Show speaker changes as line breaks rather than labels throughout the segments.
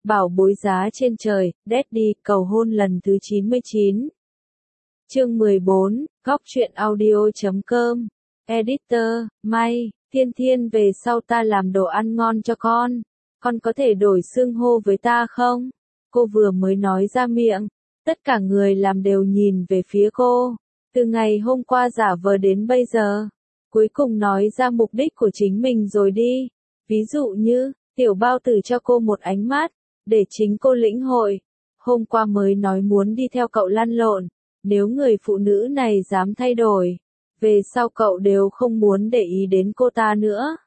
Bảo bối giá trên trời, Daddy, cầu hôn lần thứ 99. Chương 14, góc truyện audio.com. Editor, May, Thiên Thiên về sau ta làm đồ ăn ngon cho con có thể đổi xưng hô với ta không? Cô vừa mới nói ra miệng, tất cả người làm đều nhìn về phía cô, từ ngày hôm qua giả vờ đến bây giờ, cuối cùng nói ra mục đích của chính mình rồi đi, ví dụ như, Tiểu Bao Tử cho cô một ánh mắt, để chính cô lĩnh hội, hôm qua mới nói muốn đi theo cậu lăn lộn, nếu người phụ nữ này dám thay đổi, về sau cậu đều không muốn để ý đến cô ta nữa.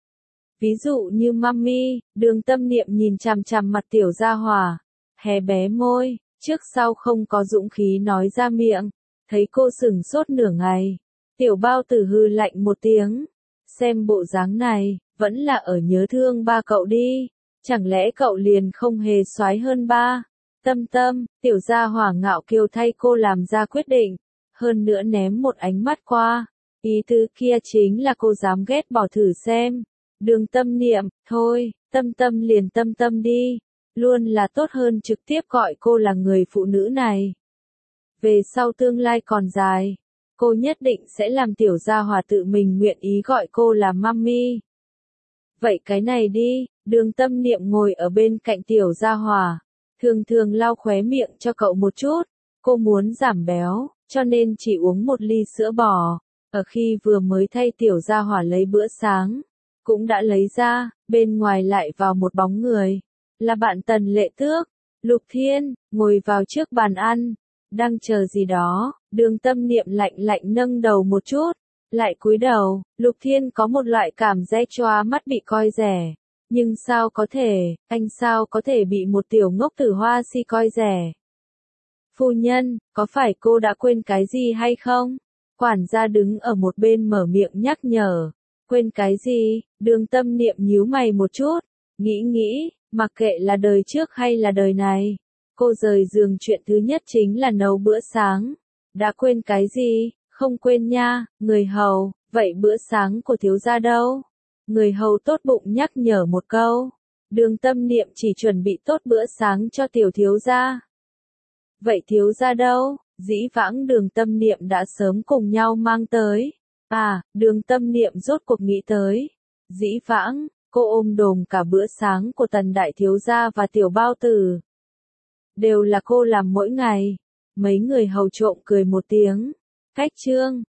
Ví dụ như Mami, Đường Tâm Niệm nhìn chằm chằm mặt Tiểu Gia Hỏa, hé bé môi, trước sau không có dũng khí nói ra miệng, thấy cô sửng sốt nửa ngày, Tiểu Bao Tử hừ lạnh một tiếng, xem bộ dáng này, vẫn là ở nhớ thương ba cậu đi, chẳng lẽ cậu liền không hề soái hơn ba? Tâm Tâm, Tiểu Gia Hỏa ngạo kiều thay cô làm ra quyết định, hơn nữa ném một ánh mắt qua, ý tứ kia chính là cô dám ghét bỏ thử xem. Đường Tâm Niệm, thôi, Tâm Tâm liền Tâm Tâm đi, luôn là tốt hơn trực tiếp gọi cô là người phụ nữ này. Về sau tương lai còn dài, cô nhất định sẽ làm Tiểu Gia Hỏa tự mình nguyện ý gọi cô là Mami. Vậy cái này đi, Đường Tâm Niệm ngồi ở bên cạnh Tiểu Gia Hỏa, thường thường lau khóe miệng cho cậu một chút, cô muốn giảm béo, cho nên chỉ uống một ly sữa bò, ở khi vừa mới thay Tiểu Gia Hỏa lấy bữa sáng, cũng đã lấy ra, bên ngoài lại vào một bóng người, là bạn Tần Lệ Tước, Lục Thiên, ngồi vào trước bàn ăn, đang chờ gì đó, Đường Tâm Niệm lạnh lạnh nâng đầu một chút, lại cúi đầu, Lục Thiên có một loại cảm giác choa mắt bị coi rẻ, nhưng sao có thể, anh sao có thể bị một tiểu ngốc tử Hoa Si coi rẻ? Phu nhân, có phải cô đã quên cái gì hay không? Quản gia đứng ở một bên mở miệng nhắc nhở. Quên cái gì? Đường Tâm Niệm nhíu mày một chút, nghĩ, mặc kệ là đời trước hay là đời này, cô rời giường chuyện thứ nhất chính là nấu bữa sáng. Đã quên cái gì? Không quên nha, người hầu, vậy bữa sáng của thiếu gia đâu? Người hầu tốt bụng nhắc nhở một câu. Đường Tâm Niệm chỉ chuẩn bị tốt bữa sáng cho tiểu thiếu gia. Vậy thiếu gia đâu? Dĩ vãng Đường Tâm Niệm đã sớm cùng nhau mang tới. À, Đường Tâm Niệm rốt cuộc nghĩ tới. Dĩ vãng, cô ôm đồm cả bữa sáng của Tần đại thiếu gia và Tiểu Bao Tử. Đều là cô làm mỗi ngày. Mấy người hầu trộm cười một tiếng. Cách chương,